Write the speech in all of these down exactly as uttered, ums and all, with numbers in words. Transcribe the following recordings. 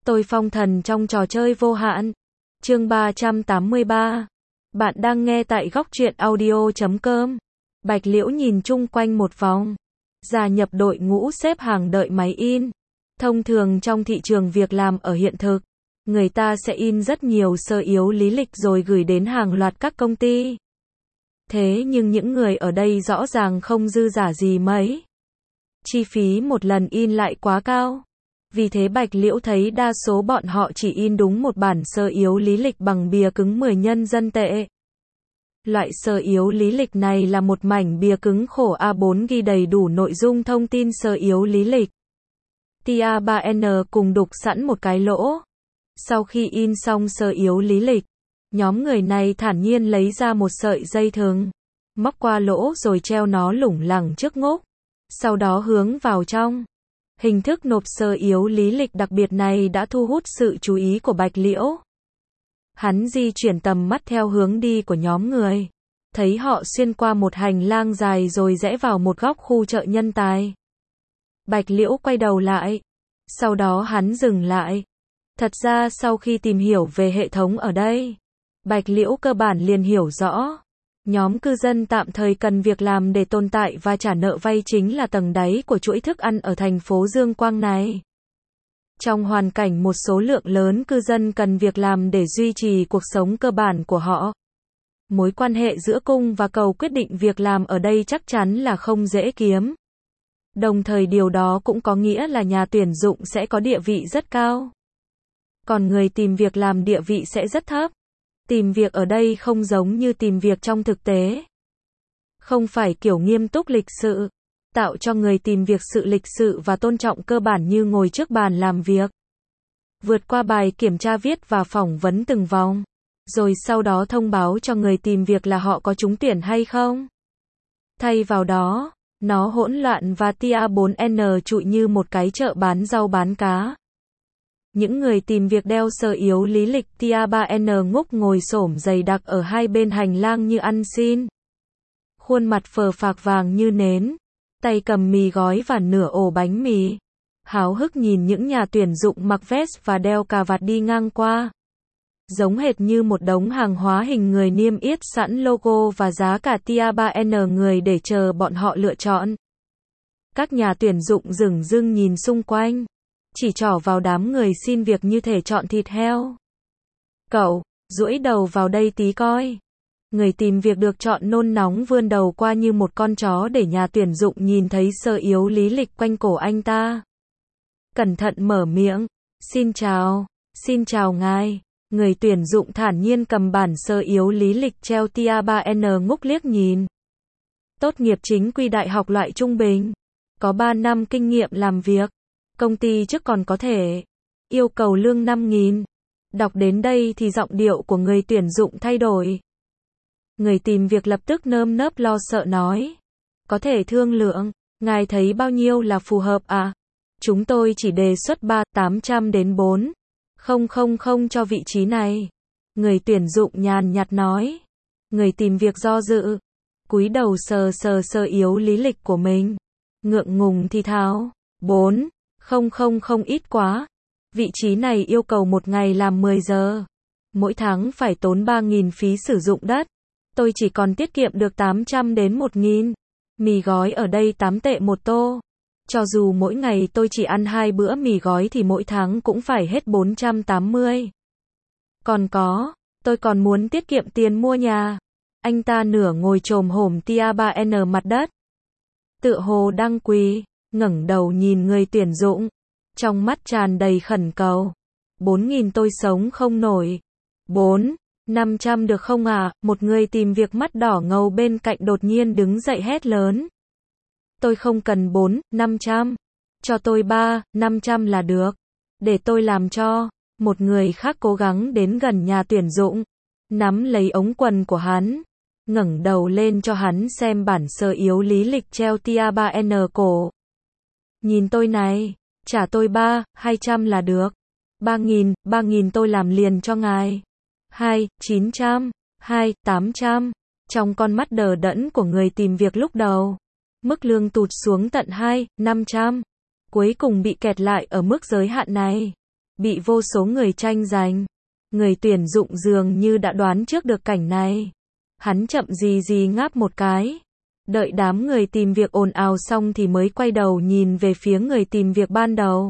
Tôi phong thần trong trò chơi vô hạn. Chương ba trăm tám mươi ba. Bạn đang nghe tại góc truyện audio chấm com. Bạch Liễu nhìn chung quanh một vòng, gia nhập đội ngũ xếp hàng đợi máy in. Thông thường trong thị trường việc làm ở hiện thực, người ta sẽ in rất nhiều sơ yếu lý lịch rồi gửi đến hàng loạt các công ty. Thế nhưng những người ở đây rõ ràng không dư giả gì mấy. Chi phí một lần in lại quá cao. Vì thế Bạch Liễu thấy đa số bọn họ chỉ in đúng một bản sơ yếu lý lịch bằng bìa cứng mười nhân dân tệ. Loại sơ yếu lý lịch này là một mảnh bìa cứng khổ A bốn ghi đầy đủ nội dung thông tin sơ yếu lý lịch. Tia ba N cùng đục sẵn một cái lỗ. Sau khi in xong sơ yếu lý lịch, nhóm người này thản nhiên lấy ra một sợi dây thừng, móc qua lỗ rồi treo nó lủng lẳng trước ngốc. Sau đó hướng vào trong. Hình thức nộp sơ yếu lý lịch đặc biệt này đã thu hút sự chú ý của Bạch Liễu. Hắn di chuyển tầm mắt theo hướng đi của nhóm người. Thấy họ xuyên qua một hành lang dài rồi rẽ vào một góc khu chợ nhân tài. Bạch Liễu quay đầu lại. Sau đó hắn dừng lại. Thật ra sau khi tìm hiểu về hệ thống ở đây, Bạch Liễu cơ bản liền hiểu rõ. Nhóm cư dân tạm thời cần việc làm để tồn tại và trả nợ vay chính là tầng đáy của chuỗi thức ăn ở thành phố Dương Quang này. Trong hoàn cảnh một số lượng lớn cư dân cần việc làm để duy trì cuộc sống cơ bản của họ, mối quan hệ giữa cung và cầu quyết định việc làm ở đây chắc chắn là không dễ kiếm. Đồng thời điều đó cũng có nghĩa là nhà tuyển dụng sẽ có địa vị rất cao. Còn người tìm việc làm địa vị sẽ rất thấp. Tìm việc ở đây không giống như tìm việc trong thực tế. Không phải kiểu nghiêm túc lịch sự, tạo cho người tìm việc sự lịch sự và tôn trọng cơ bản như ngồi trước bàn làm việc. Vượt qua bài kiểm tra viết và phỏng vấn từng vòng, rồi sau đó thông báo cho người tìm việc là họ có trúng tuyển hay không. Thay vào đó, nó hỗn loạn và tia bốn N trụi như một cái chợ bán rau bán cá. Những người tìm việc đeo sơ yếu lý lịch tia ba N ngốc ngồi xổm dày đặc ở hai bên hành lang như ăn xin. Khuôn mặt phờ phạc vàng như nến, tay cầm mì gói và nửa ổ bánh mì. Háo hức nhìn những nhà tuyển dụng mặc vest và đeo cà vạt đi ngang qua. Giống hệt như một đống hàng hóa hình người niêm yết sẵn logo và giá cả tia ba N người để chờ bọn họ lựa chọn. Các nhà tuyển dụng dửng dưng nhìn xung quanh, chỉ trỏ vào đám người xin việc như thể chọn thịt heo. Cậu, duỗi đầu vào đây tí coi. Người tìm việc được chọn nôn nóng vươn đầu qua như một con chó để nhà tuyển dụng nhìn thấy sơ yếu lý lịch quanh cổ anh ta. Cẩn thận mở miệng. Xin chào, xin chào ngài. Người tuyển dụng thản nhiên cầm bản sơ yếu lý lịch treo tia ba N ngốc liếc nhìn. Tốt nghiệp chính quy đại học loại trung bình. Có ba năm kinh nghiệm làm việc. Công ty trước còn có thể yêu cầu lương năm nghìn. Đọc đến đây thì giọng điệu của người tuyển dụng thay đổi. Người tìm việc lập tức nơm nớp lo sợ nói. Có thể thương lượng, ngài thấy bao nhiêu là phù hợp à? Chúng tôi chỉ đề xuất ba tám trăm đến bốn nghìn cho vị trí này. Người tuyển dụng nhàn nhạt nói. Người tìm việc do dự, cúi đầu sờ sờ sơ yếu lý lịch của mình. Ngượng ngùng thì thào. bốn Không không không ít quá. Vị trí này yêu cầu một ngày làm mười giờ. Mỗi tháng phải tốn ba nghìn phí sử dụng đất. Tôi chỉ còn tiết kiệm được tám trăm đến một nghìn. Mì gói ở đây tám tệ một tô. Cho dù mỗi ngày tôi chỉ ăn hai bữa mì gói thì mỗi tháng cũng phải hết bốn trăm tám mươi. Còn có, tôi còn muốn tiết kiệm tiền mua nhà. Anh ta nửa ngồi chồm hổm tia ba N mặt đất. Tựa hồ đang quỳ. Ngẩng đầu nhìn người tuyển dụng, trong mắt tràn đầy khẩn cầu. Bốn nghìn tôi sống không nổi. Bốn, năm trăm được không à? Một người tìm việc mắt đỏ ngầu bên cạnh đột nhiên đứng dậy hét lớn. Tôi không cần bốn, năm trăm. Cho tôi ba, năm trăm là được. Để tôi làm cho. Một người khác cố gắng đến gần nhà tuyển dụng, nắm lấy ống quần của hắn, ngẩng đầu lên cho hắn xem bản sơ yếu lý lịch treo tia ba N cổ. Nhìn tôi này, trả tôi ba, hai trăm là được. Ba nghìn, ba nghìn tôi làm liền cho ngài. Hai, chín trăm. Hai, tám trăm. Trong con mắt đờ đẫn của người tìm việc lúc đầu, mức lương tụt xuống tận hai, năm trăm. Cuối cùng bị kẹt lại ở mức giới hạn này. bị vô số người tranh giành. Người tuyển dụng dường như đã đoán trước được cảnh này. Hắn chậm gì gì ngáp một cái. Đợi đám người tìm việc ồn ào xong thì mới quay đầu nhìn về phía người tìm việc ban đầu.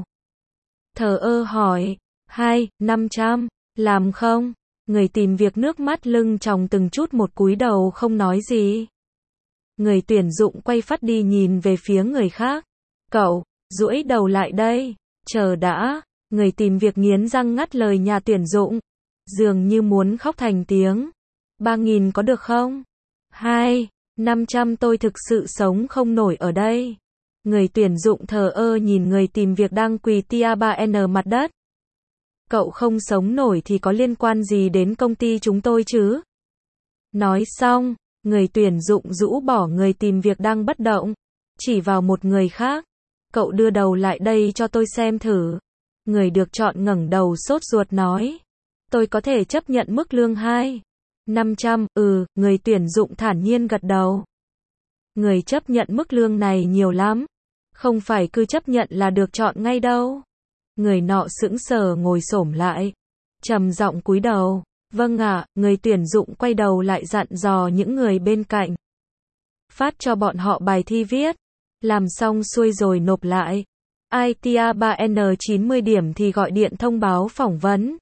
Thờ ơ hỏi, hai, năm trăm, làm không? Người tìm việc nước mắt lưng tròng từng chút một cúi đầu không nói gì. Người tuyển dụng quay phát đi nhìn về phía người khác. Cậu, duỗi đầu lại đây, chờ đã. Người tìm việc nghiến răng ngắt lời nhà tuyển dụng. Dường như muốn khóc thành tiếng. Ba nghìn có được không? Hai, năm trăm tôi thực sự sống không nổi ở đây. Người tuyển dụng thờ ơ nhìn người tìm việc đang quỳ tia ba n mặt đất. Cậu không sống nổi thì có liên quan gì đến công ty chúng tôi chứ? Nói xong, người tuyển dụng rũ bỏ người tìm việc đang bất động, chỉ vào một người khác. Cậu đưa đầu lại đây cho tôi xem thử. Người được chọn ngẩng đầu sốt ruột nói. Tôi có thể chấp nhận mức lương hai, năm trăm, ừ, người tuyển dụng thản nhiên gật đầu. Người chấp nhận mức lương này nhiều lắm. Không phải cứ chấp nhận là được chọn ngay đâu. Người nọ sững sờ ngồi xổm lại. Trầm giọng cúi đầu. Vâng ạ, người tuyển dụng quay đầu lại dặn dò những người bên cạnh. Phát cho bọn họ bài thi viết. Làm xong xuôi rồi nộp lại. Ai tia ba n chín mươi điểm thì gọi điện thông báo phỏng vấn.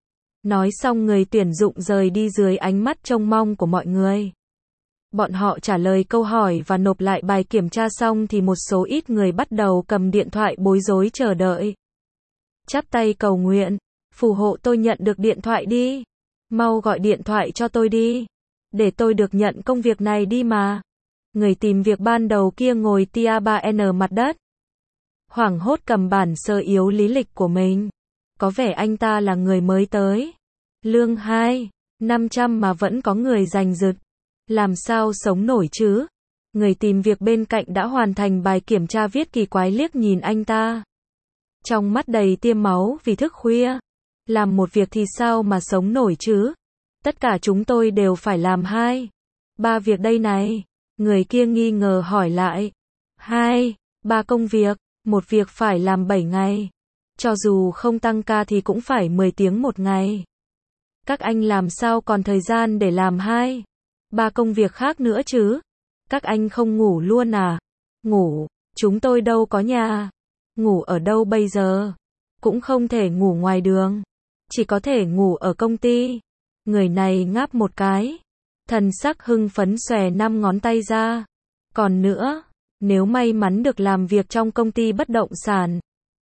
Nói xong người tuyển dụng rời đi dưới ánh mắt trông mong của mọi người. Bọn họ trả lời câu hỏi và nộp lại bài kiểm tra xong thì một số ít người bắt đầu cầm điện thoại bối rối chờ đợi. Chắp tay cầu nguyện, phù hộ tôi nhận được điện thoại đi. Mau gọi điện thoại cho tôi đi. Để tôi được nhận công việc này đi mà. Người tìm việc ban đầu kia ngồi tia ba n mặt đất. Hoảng hốt cầm bản sơ yếu lý lịch của mình. Có vẻ anh ta là người mới tới. Lương hai, năm trăm mà vẫn có người giành giật. Làm sao sống nổi chứ? Người tìm việc bên cạnh đã hoàn thành bài kiểm tra viết kỳ quái liếc nhìn anh ta. Trong mắt đầy tiêm máu vì thức khuya. Làm một việc thì sao mà sống nổi chứ? Tất cả chúng tôi đều phải làm hai, ba việc đây này. Người kia nghi ngờ hỏi lại. Hai, ba công việc, một việc phải làm bảy ngày. Cho dù không tăng ca thì cũng phải mười tiếng một ngày. Các anh làm sao còn thời gian để làm hai, ba công việc khác nữa chứ? Các anh không ngủ luôn à? Ngủ, chúng tôi đâu có nhà. Ngủ ở đâu bây giờ? Cũng không thể ngủ ngoài đường. Chỉ có thể ngủ ở công ty. Người này ngáp một cái. Thần sắc hưng phấn xòe năm ngón tay ra. Còn nữa, nếu may mắn được làm việc trong công ty bất động sản.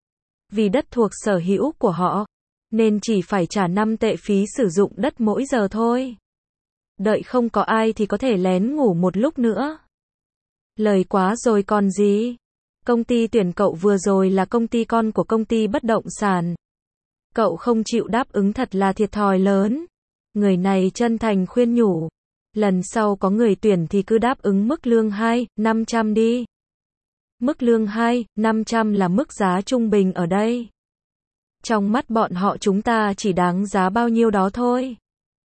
Vì đất thuộc sở hữu của họ, nên chỉ phải trả năm tệ phí sử dụng đất mỗi giờ thôi. Đợi không có ai thì có thể lén ngủ một lúc nữa. Lời quá rồi còn gì? Công ty tuyển cậu vừa rồi là công ty con của công ty bất động sản. Cậu không chịu đáp ứng thật là thiệt thòi lớn. Người này chân thành khuyên nhủ. Lần sau có người tuyển thì cứ đáp ứng mức lương hai, năm trăm đi. Mức lương hai, năm trăm là mức giá trung bình ở đây. Trong mắt bọn họ chúng ta chỉ đáng giá bao nhiêu đó thôi.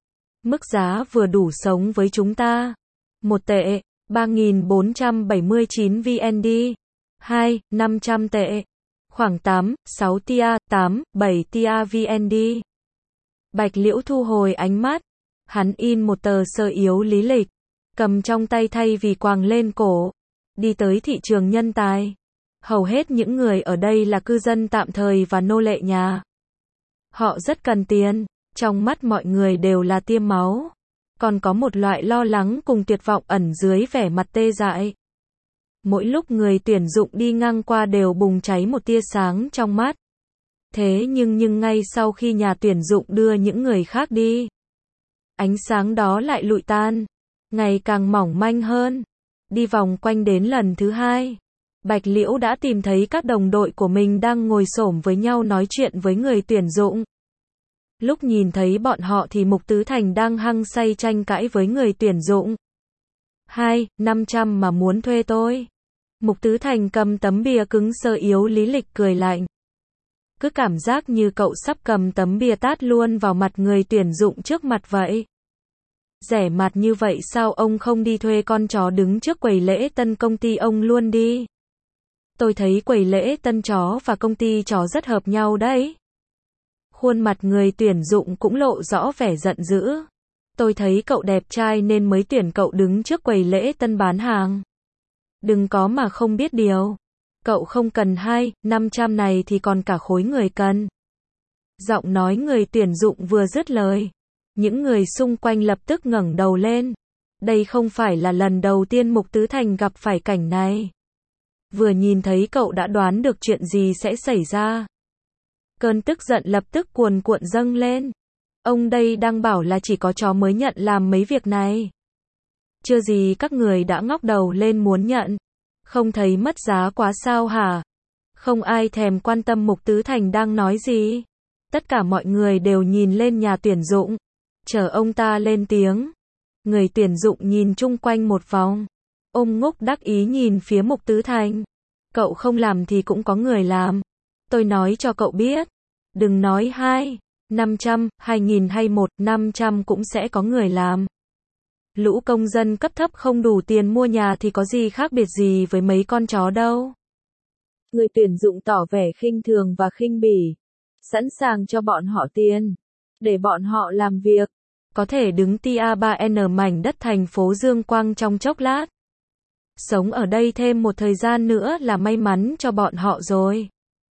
Mức giá vừa đủ sống với chúng ta. Một tệ, ba nghìn bốn trăm bảy mươi chín vê en đê. Hai, năm trăm tệ. Khoảng tám, sáu tia, tám, bảy tia vê en đê. Bạch Liễu thu hồi ánh mắt. Hắn in một tờ sơ yếu lý lịch. Cầm trong tay thay vì quàng lên cổ. Đi tới thị trường nhân tài. Hầu hết những người ở đây là cư dân tạm thời và nô lệ nhà. Họ rất cần tiền. Trong mắt mọi người đều là tiêm máu. Còn có một loại lo lắng cùng tuyệt vọng ẩn dưới vẻ mặt tê dại. Mỗi lúc người tuyển dụng đi ngang qua đều bùng cháy một tia sáng trong mắt. Thế nhưng nhưng ngay sau khi nhà tuyển dụng đưa những người khác đi, ánh sáng đó lại lụi tan, ngày càng mỏng manh hơn. Đi vòng quanh đến lần thứ hai, Bạch Liễu đã tìm thấy các đồng đội của mình đang ngồi xổm với nhau nói chuyện với người tuyển dụng. Lúc nhìn thấy bọn họ thì Mục Tứ Thành đang hăng say tranh cãi với người tuyển dụng. Hai, năm trăm mà muốn thuê tôi. Mục Tứ Thành cầm tấm bìa cứng sơ yếu lý lịch cười lạnh. Cứ cảm giác như cậu sắp cầm tấm bìa tát luôn vào mặt người tuyển dụng trước mặt vậy. Rẻ mặt như vậy sao ông không đi thuê con chó đứng trước quầy lễ tân công ty ông luôn đi. Tôi thấy quầy lễ tân chó và công ty chó rất hợp nhau đấy. Khuôn mặt người tuyển dụng cũng lộ rõ vẻ giận dữ. Tôi thấy cậu đẹp trai nên mới tuyển cậu đứng trước quầy lễ tân bán hàng. Đừng có mà không biết điều. Cậu không cần hai, năm trăm này thì còn cả khối người cần. Giọng nói người tuyển dụng vừa dứt lời. Những người xung quanh lập tức ngẩng đầu lên. Đây không phải là lần đầu tiên Mục Tứ Thành gặp phải cảnh này. Vừa nhìn thấy cậu đã đoán được chuyện gì sẽ xảy ra. Cơn tức giận lập tức cuồn cuộn dâng lên. Ông đây đang bảo là chỉ có chó mới nhận làm mấy việc này. Chưa gì các người đã ngóc đầu lên muốn nhận. Không thấy mất giá quá sao hả? Không ai thèm quan tâm Mục Tứ Thành đang nói gì. Tất cả mọi người đều nhìn lên nhà tuyển dụng. Chờ ông ta lên tiếng. Người tuyển dụng nhìn chung quanh một vòng. Ông Ngúc đắc ý nhìn phía Mục Tứ Thành. Cậu không làm thì cũng có người làm. Tôi nói cho cậu biết. Đừng nói hai, năm trăm, hai nghìn hay một, năm trăm cũng sẽ có người làm. Lũ công dân cấp thấp không đủ tiền mua nhà thì có gì khác biệt gì với mấy con chó đâu. Người tuyển dụng tỏ vẻ khinh thường và khinh bỉ. Sẵn sàng cho bọn họ tiền. Để bọn họ làm việc. Có thể đứng tia ba N mảnh đất thành phố Dương Quang trong chốc lát. Sống ở đây thêm một thời gian nữa là may mắn cho bọn họ rồi.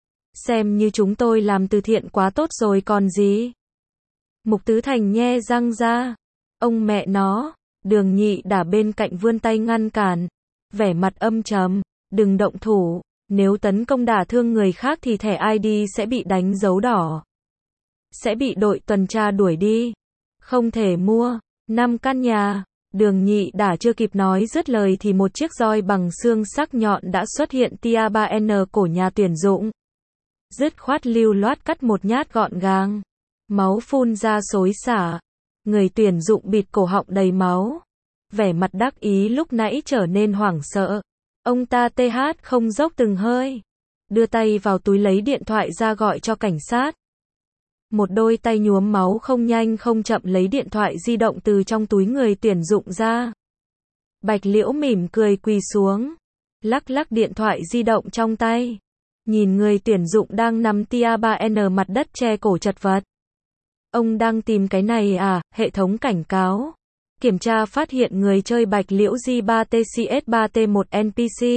Xem như chúng tôi làm từ thiện quá tốt rồi còn gì. Mục Tứ Thành nhe răng ra. Ông mẹ nó. Đường Nhị Đả bên cạnh vươn tay ngăn cản. Vẻ mặt âm trầm. Đừng động thủ. Nếu tấn công đả thương người khác thì thẻ I D sẽ bị đánh dấu đỏ. Sẽ bị đội tuần tra đuổi đi. Không thể mua. năm căn nhà. Đường Nhị Đả chưa kịp nói dứt lời thì một chiếc roi bằng xương sắc nhọn đã xuất hiện tia ba N cổ nhà tuyển dụng. Dứt khoát lưu loát cắt một nhát gọn gàng. Máu phun ra xối xả. Người tuyển dụng bịt cổ họng đầy máu. Vẻ mặt đắc ý lúc nãy trở nên hoảng sợ. Ông ta th không dốc từng hơi. Đưa tay vào túi lấy điện thoại ra gọi cho cảnh sát. Một đôi tay nhuốm máu không nhanh không chậm lấy điện thoại di động từ trong túi người tuyển dụng ra. Bạch Liễu mỉm cười quỳ xuống. Lắc lắc điện thoại di động trong tay. Nhìn người tuyển dụng đang nằm tia ba N mặt đất che cổ chật vật. Ông đang tìm cái này à? Hệ thống cảnh cáo. Kiểm tra phát hiện người chơi Bạch Liễu G ba T C S ba T một N P C.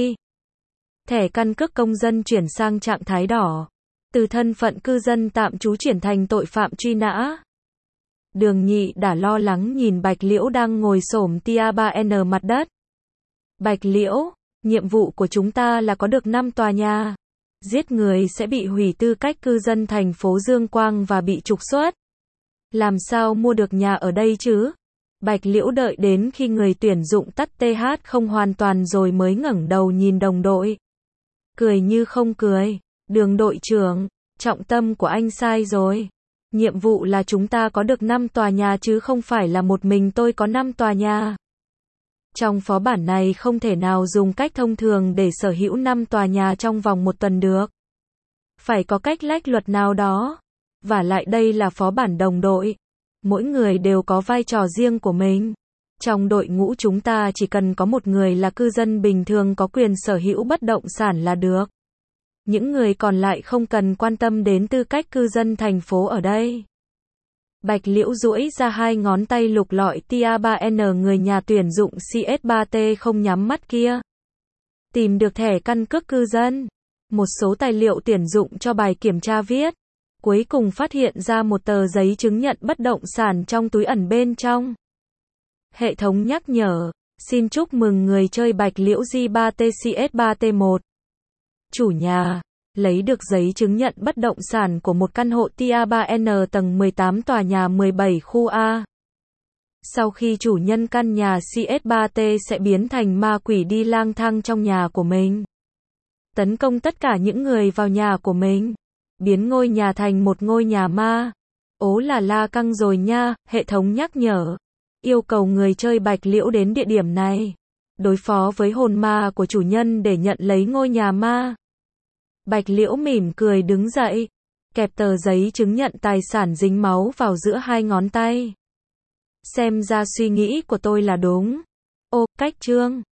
Thẻ căn cước công dân chuyển sang trạng thái đỏ. Từ thân phận cư dân tạm trú chuyển thành tội phạm truy nã. Đường Nhị Đả lo lắng nhìn Bạch Liễu đang ngồi xổm tia ba N mặt đất. Bạch Liễu, nhiệm vụ của chúng ta là có được năm tòa nhà. Giết người sẽ bị hủy tư cách cư dân thành phố Dương Quang và bị trục xuất. Làm sao mua được nhà ở đây chứ? Bạch Liễu đợi đến khi người tuyển dụng tắt th không hoàn toàn rồi mới ngẩng đầu nhìn đồng đội. Cười như không cười. Đường đội trưởng, trọng tâm của anh sai rồi. Nhiệm vụ là chúng ta có được năm tòa nhà chứ không phải là một mình tôi có năm tòa nhà. Trong phó bản này không thể nào dùng cách thông thường để sở hữu năm tòa nhà trong vòng một tuần được. Phải có cách lách luật nào đó. Và lại đây là phó bản đồng đội. Mỗi người đều có vai trò riêng của mình. Trong đội ngũ chúng ta chỉ cần có một người là cư dân bình thường có quyền sở hữu bất động sản là được. Những người còn lại không cần quan tâm đến tư cách cư dân thành phố ở đây. Bạch Liễu duỗi ra hai ngón tay lục lọi tia ba N người nhà tuyển dụng C S ba T không nhắm mắt kia. Tìm được thẻ căn cước cư dân. Một số tài liệu tuyển dụng cho bài kiểm tra viết. Cuối cùng phát hiện ra một tờ giấy chứng nhận bất động sản trong túi ẩn bên trong. Hệ thống nhắc nhở. Xin chúc mừng người chơi Bạch Liễu G ba T C S ba T một. Chủ nhà. Lấy được giấy chứng nhận bất động sản của một căn hộ tia ba N tầng mười tám tòa nhà mười bảy khu A. Sau khi chủ nhân căn nhà C S ba T sẽ biến thành ma quỷ đi lang thang trong nhà của mình. Tấn công tất cả những người vào nhà của mình. Biến ngôi nhà thành một ngôi nhà ma. Ố là la căng rồi nha, hệ thống nhắc nhở. Yêu cầu người chơi Bạch Liễu đến địa điểm này. Đối phó với hồn ma của chủ nhân để nhận lấy ngôi nhà ma. Bạch Liễu mỉm cười đứng dậy. Kẹp tờ giấy chứng nhận tài sản dính máu vào giữa hai ngón tay. Xem ra suy nghĩ của tôi là đúng. Ô, cách chương.